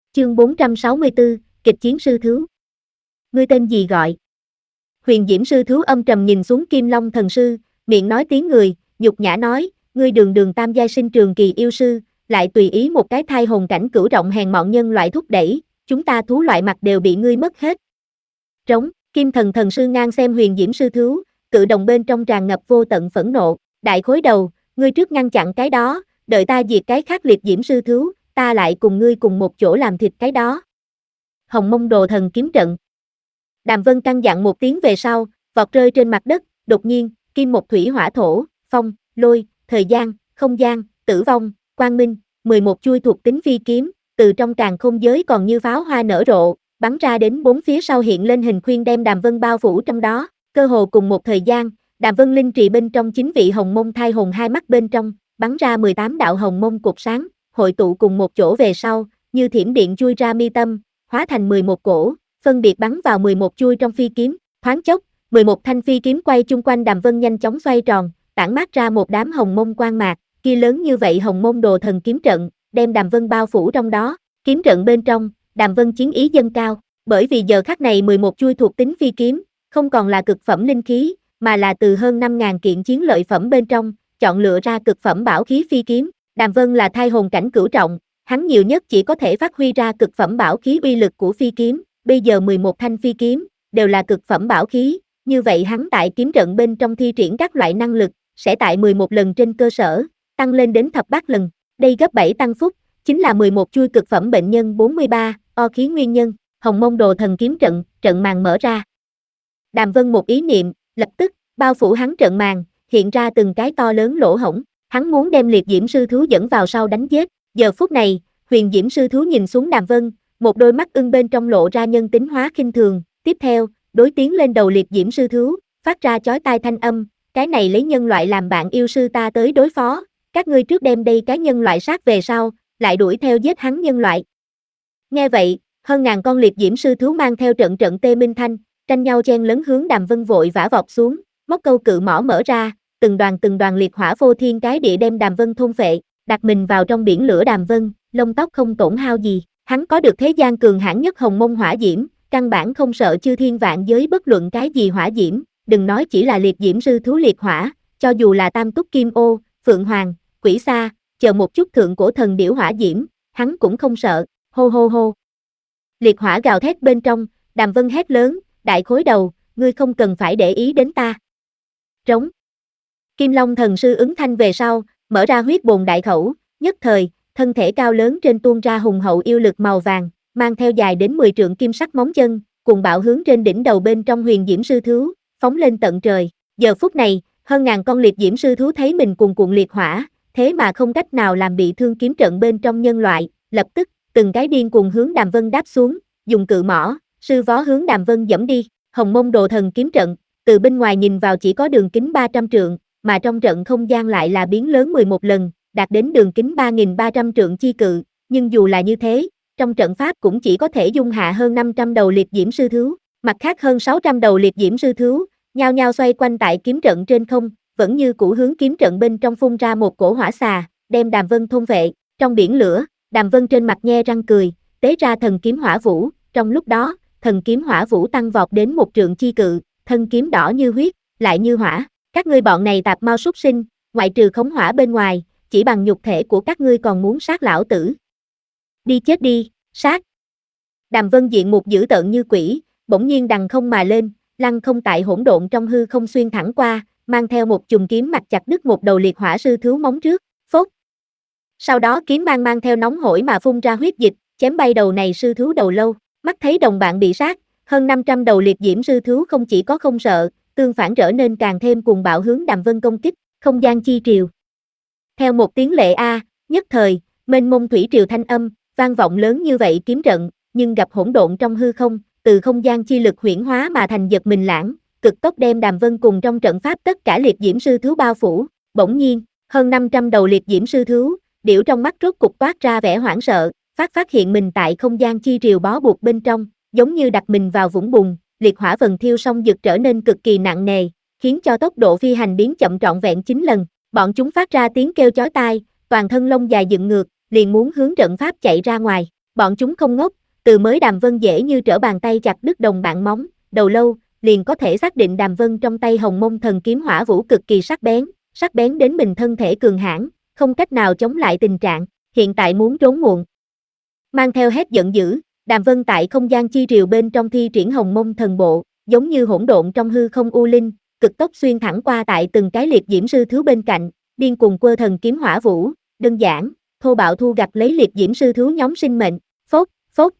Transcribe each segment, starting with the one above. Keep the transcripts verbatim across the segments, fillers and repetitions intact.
Chương bốn trăm sáu mươi tư, kịch chiến sư thú. Ngươi tên gì gọi? Huyền Diễm sư thú âm trầm nhìn xuống Kim Long thần sư, miệng nói tiếng người, nhục nhã nói, ngươi đường đường tam giai sinh trường kỳ yêu sư, lại tùy ý một cái thai hồn cảnh cửu trọng hèn mọn nhân loại thúc đẩy, chúng ta thú loại mặt đều bị ngươi mất hết. Trống, Kim thần thần sư ngang xem Huyền Diễm sư thú, cự đồng bên trong tràn ngập vô tận phẫn nộ, đại khối đầu, ngươi trước ngăn chặn cái đó, đợi ta diệt cái khác liệt diễm sư thú, ta lại cùng ngươi cùng một chỗ làm thịt cái đó. Hồng Mông Đồ Thần kiếm trận. Đàm Vân căn dặn một tiếng về sau, vọt rơi trên mặt đất, đột nhiên, kim một thủy hỏa thổ, phong, lôi, thời gian, không gian, tử vong, quang minh, mười một chui thuộc tính phi kiếm, từ trong càn khôn giới còn như pháo hoa nở rộ, bắn ra đến bốn phía sau hiện lên hình khuyên đem Đàm Vân bao phủ trong đó, cơ hồ cùng một thời gian, Đàm Vân linh trì bên trong chính vị hồng mông thai hồn hai mắt bên trong, bắn ra mười tám đạo hồng mông cột sáng, hội tụ cùng một chỗ về sau, như thiểm điện chui ra mi tâm, hóa thành mười một cổ, phân biệt bắn vào mười một chui trong phi kiếm, thoáng chốc, mười một thanh phi kiếm quay chung quanh Đàm Vân nhanh chóng xoay tròn, tản mát ra một đám hồng mông quang mạc, kia lớn như vậy hồng mông đồ thần kiếm trận, đem Đàm Vân bao phủ trong đó, kiếm trận bên trong, Đàm Vân chiến ý dâng cao, bởi vì giờ khắc này mười một chui thuộc tính phi kiếm, không còn là cực phẩm linh khí, mà là từ hơn năm nghìn kiện chiến lợi phẩm bên trong, chọn lựa ra cực phẩm bảo khí phi kiếm, Đàm Vân là thai hồn cảnh cửu trọng, hắn nhiều nhất chỉ có thể phát huy ra cực phẩm bảo khí uy lực của phi kiếm, bây giờ mười một thanh phi kiếm, đều là cực phẩm bảo khí, như vậy hắn tại kiếm trận bên trong thi triển các loại năng lực, sẽ tại mười một lần trên cơ sở, tăng lên đến thập bát lần, đây gấp bảy tăng phúc, chính là mười một chui cực phẩm bệnh nhân bốn mươi ba, o khí nguyên nhân, Hồng Mông Đồ Thần kiếm trận, trận màn mở ra. Đàm Vân một ý niệm, lập tức, bao phủ hắn trận màn, hiện ra từng cái to lớn lỗ hổng, hắn muốn đem liệt diễm sư thú dẫn vào sau đánh giết, giờ phút này, Huyền Diễm sư thú nhìn xuống Đàm Vân, một đôi mắt ưng bên trong lộ ra nhân tính hóa khinh thường, tiếp theo, đối tiến lên đầu liệt diễm sư thú, phát ra chói tai thanh âm, cái này lấy nhân loại làm bạn yêu sư ta tới đối phó, các ngươi trước đem đây cái nhân loại sát về sau, lại đuổi theo giết hắn nhân loại. Nghe vậy, hơn ngàn con liệt diễm sư thú mang theo trận trận tê minh thanh, tranh nhau chen lấn hướng Đàm Vân vội vã vọt xuống, móc câu cự mỏ mở ra, từng đoàn từng đoàn liệt hỏa vô thiên cái địa đem Đàm Vân thôn phệ, đặt mình vào trong biển lửa Đàm Vân, lông tóc không tổn hao gì, hắn có được thế gian cường hãn nhất hồng mông hỏa diễm, căn bản không sợ chư thiên vạn giới bất luận cái gì hỏa diễm, đừng nói chỉ là liệt diễm sư thú liệt hỏa, cho dù là tam túc kim ô, phượng hoàng, quỷ sa, chờ một chút thượng cổ thần điểu hỏa diễm, hắn cũng không sợ, hô hô hô. Liệt hỏa gào thét bên trong, Đàm Vân hét lớn, đại khối đầu, ngươi không cần phải để ý đến ta. Trống. Kim Long thần sư ứng thanh về sau, mở ra huyết bồn đại khẩu, nhất thời, thân thể cao lớn trên tuôn ra hùng hậu yêu lực màu vàng, mang theo dài đến mười trượng kim sắc móng chân, cùng bạo hướng trên đỉnh đầu bên trong Huyền Diễm sư thú, phóng lên tận trời. Giờ phút này, hơn ngàn con liệt diễm sư thú thấy mình cuồn cuộn liệt hỏa, thế mà không cách nào làm bị thương kiếm trận bên trong nhân loại, lập tức, từng cái điên cuồng hướng Đàm Vân đáp xuống, dùng cự mỏ, sư vó hướng Đàm Vân dẫm đi. Hồng Mông Đồ Thần kiếm trận, từ bên ngoài nhìn vào chỉ có đường kính ba trăm trượng, mà trong trận không gian lại là biến lớn mười một lần, đạt đến đường kính ba nghìn ba trăm trượng chi cự, nhưng dù là như thế, trong trận pháp cũng chỉ có thể dung hạ hơn năm trăm đầu liệt diễm sư thú, mặt khác hơn sáu trăm đầu liệt diễm sư thú, nhao nhao xoay quanh tại kiếm trận trên không, vẫn như cũ hướng kiếm trận bên trong phun ra một cổ hỏa xà, đem Đàm Vân thôn vệ. Trong biển lửa, Đàm Vân trên mặt nhe răng cười, tế ra thần kiếm hỏa vũ, trong lúc đó, thần kiếm hỏa vũ tăng vọt đến một trượng chi cự, thân kiếm đỏ như huyết, lại như hỏa. Các ngươi bọn này tạp mau súc sinh, ngoại trừ khống hỏa bên ngoài, chỉ bằng nhục thể của các ngươi còn muốn sát lão tử. Đi chết đi, sát. Đàm Vân diện mục dữ tợn như quỷ, bỗng nhiên đằng không mà lên, lăng không tại hỗn độn trong hư không xuyên thẳng qua, mang theo một chùm kiếm mặt chặt đứt một đầu liệt hỏa sư thú móng trước, phốt. Sau đó kiếm mang mang theo nóng hổi mà phun ra huyết dịch, chém bay đầu này sư thú đầu lâu, mắt thấy đồng bạn bị sát, hơn năm trăm đầu liệt diễm sư thú không chỉ có không sợ, tương phản trở nên càng thêm cuồng bạo hướng Đàm Vân công kích, không gian chi triều. Theo một tiếng lệ a, nhất thời, mênh mông thủy triều thanh âm, vang vọng lớn như vậy kiếm trận, nhưng gặp hỗn độn trong hư không, từ không gian chi lực huyễn hóa mà thành giật mình lãng, cực tốc đem Đàm Vân cùng trong trận pháp tất cả liệt diễm sư thú bao phủ, bỗng nhiên, hơn năm trăm đầu liệt diễm sư thú, điểu trong mắt rốt cục toát ra vẻ hoảng sợ, phát phát hiện mình tại không gian chi triều bó buộc bên trong, giống như đặt mình vào vũng bùn, liệt hỏa vần thiêu song dực trở nên cực kỳ nặng nề, khiến cho tốc độ phi hành biến chậm trọn vẹn chín lần, bọn chúng phát ra tiếng kêu chói tai, toàn thân lông dài dựng ngược, liền muốn hướng trận pháp chạy ra ngoài. Bọn chúng không ngốc, từ mới Đàm Vân dễ như trở bàn tay chặt đứt đồng bạn móng, đầu lâu, liền có thể xác định Đàm Vân trong tay Hồng Mông Thần Kiếm Hỏa Vũ cực kỳ sắc bén, sắc bén đến mình thân thể cường hãn, không cách nào chống lại tình trạng, hiện tại muốn trốn muộn. Mang theo hét giận dữ, Đàm Vân tại không gian chi triều bên trong thi triển Hồng Mông Thần Bộ, giống như hỗn độn trong hư không u linh, cực tốc xuyên thẳng qua tại từng cái liệt diễm sư thiếu bên cạnh, điên cuồng quơ thần kiếm hỏa vũ, đơn giản, thô bạo thu gặt lấy liệt diễm sư thiếu nhóm sinh mệnh, phốt, phốt,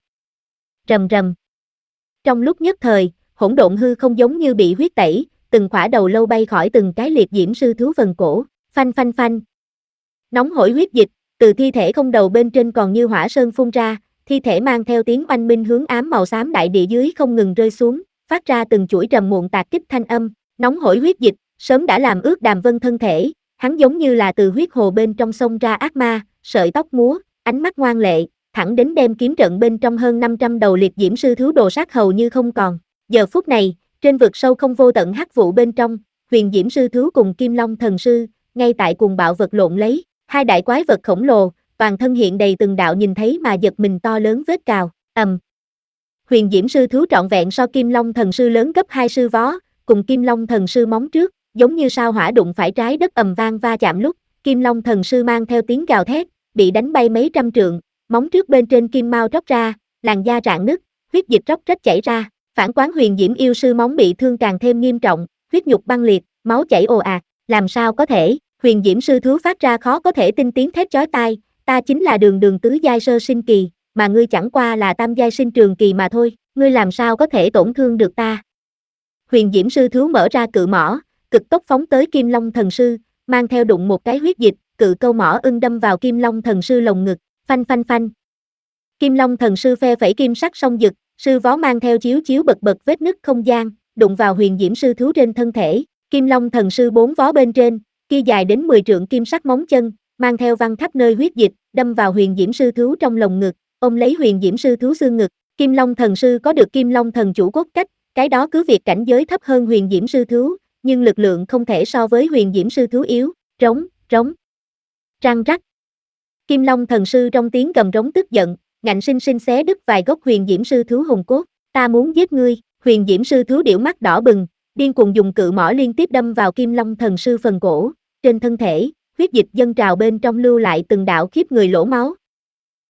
rầm rầm. Trong lúc nhất thời, hỗn độn hư không giống như bị huyết tẩy, từng khỏa đầu lâu bay khỏi từng cái liệt diễm sư thiếu phần cổ, phanh phanh phanh. Nóng hổi huyết dịch, từ thi thể không đầu bên trên còn như hỏa sơn phun ra, thi thể mang theo tiếng oanh minh hướng ám màu xám đại địa dưới không ngừng rơi xuống, phát ra từng chuỗi trầm muộn tạc kích thanh âm, nóng hổi huyết dịch, sớm đã làm ướt Đàm Vân thân thể, hắn giống như là từ huyết hồ bên trong sông ra ác ma, sợi tóc múa, ánh mắt ngoan lệ, thẳng đến đem kiếm trận bên trong hơn năm trăm đầu liệt diễm sư thiếu đồ sát hầu như không còn. Giờ phút này, trên vực sâu không vô tận hắc vụ bên trong, huyền diễm sư thiếu cùng Kim Long thần sư, ngay tại cùng bạo vật lộn lấy, hai đại quái vật khổng lồ, toàn thân hiện đầy từng đạo nhìn thấy mà giật mình to lớn vết cào, ầm. Huyền diễm sư thiếu trọn vẹn so Kim Long thần sư lớn gấp hai sư vó, cùng Kim Long thần sư móng trước, giống như sao hỏa đụng phải trái đất ầm vang va chạm lúc, Kim Long thần sư mang theo tiếng gào thét, bị đánh bay mấy trăm trượng, móng trước bên trên kim mao róc ra, làn da rạn nứt, huyết dịch róc rách chảy ra, phản quán huyền diễm yêu sư móng bị thương càng thêm nghiêm trọng, huyết nhục băng liệt, máu chảy ồ ạt, làm sao có thể? Huyền diễm sư thú phát ra khó có thể tin tiếng thét chói tai, ta chính là Đường Đường tứ giai sơ sinh kỳ, mà ngươi chẳng qua là tam giai sinh trường kỳ mà thôi, ngươi làm sao có thể tổn thương được ta? Huyền diễm sư thú mở ra cự mỏ, cực tốc phóng tới Kim Long thần sư, mang theo đụng một cái huyết dịch, cự câu mỏ ưng đâm vào Kim Long thần sư lồng ngực, phanh phanh phanh. Kim Long thần sư phe phẩy kim sắc song dực, sư vó mang theo chiếu chiếu bật bật vết nứt không gian, đụng vào huyền diễm sư thú trên thân thể, Kim Long thần sư bốn vó bên trên, kia dài đến mười trượng kim sắc móng chân, mang theo văng khắp nơi huyết dịch, đâm vào huyền diễm sư thú trong lồng ngực, ôm lấy huyền diễm sư thú xương ngực. Kim Long thần sư có được Kim Long thần chủ cốt cách, cái đó cứ việc cảnh giới thấp hơn huyền diễm sư thú, nhưng lực lượng không thể so với huyền diễm sư thú yếu, rống, rống, răng rắc. Kim Long thần sư trong tiếng gầm rống tức giận, ngạnh sinh sinh xé đứt vài gốc huyền diễm sư thú hùng cốt, ta muốn giết ngươi. Huyền diễm sư thú điểu mắt đỏ bừng, điên cuồng dùng cự mỏ liên tiếp đâm vào Kim Long thần sư phần cổ, trên thân thể, huyết dịch dâng trào bên trong lưu lại từng đạo khiếp người lỗ máu,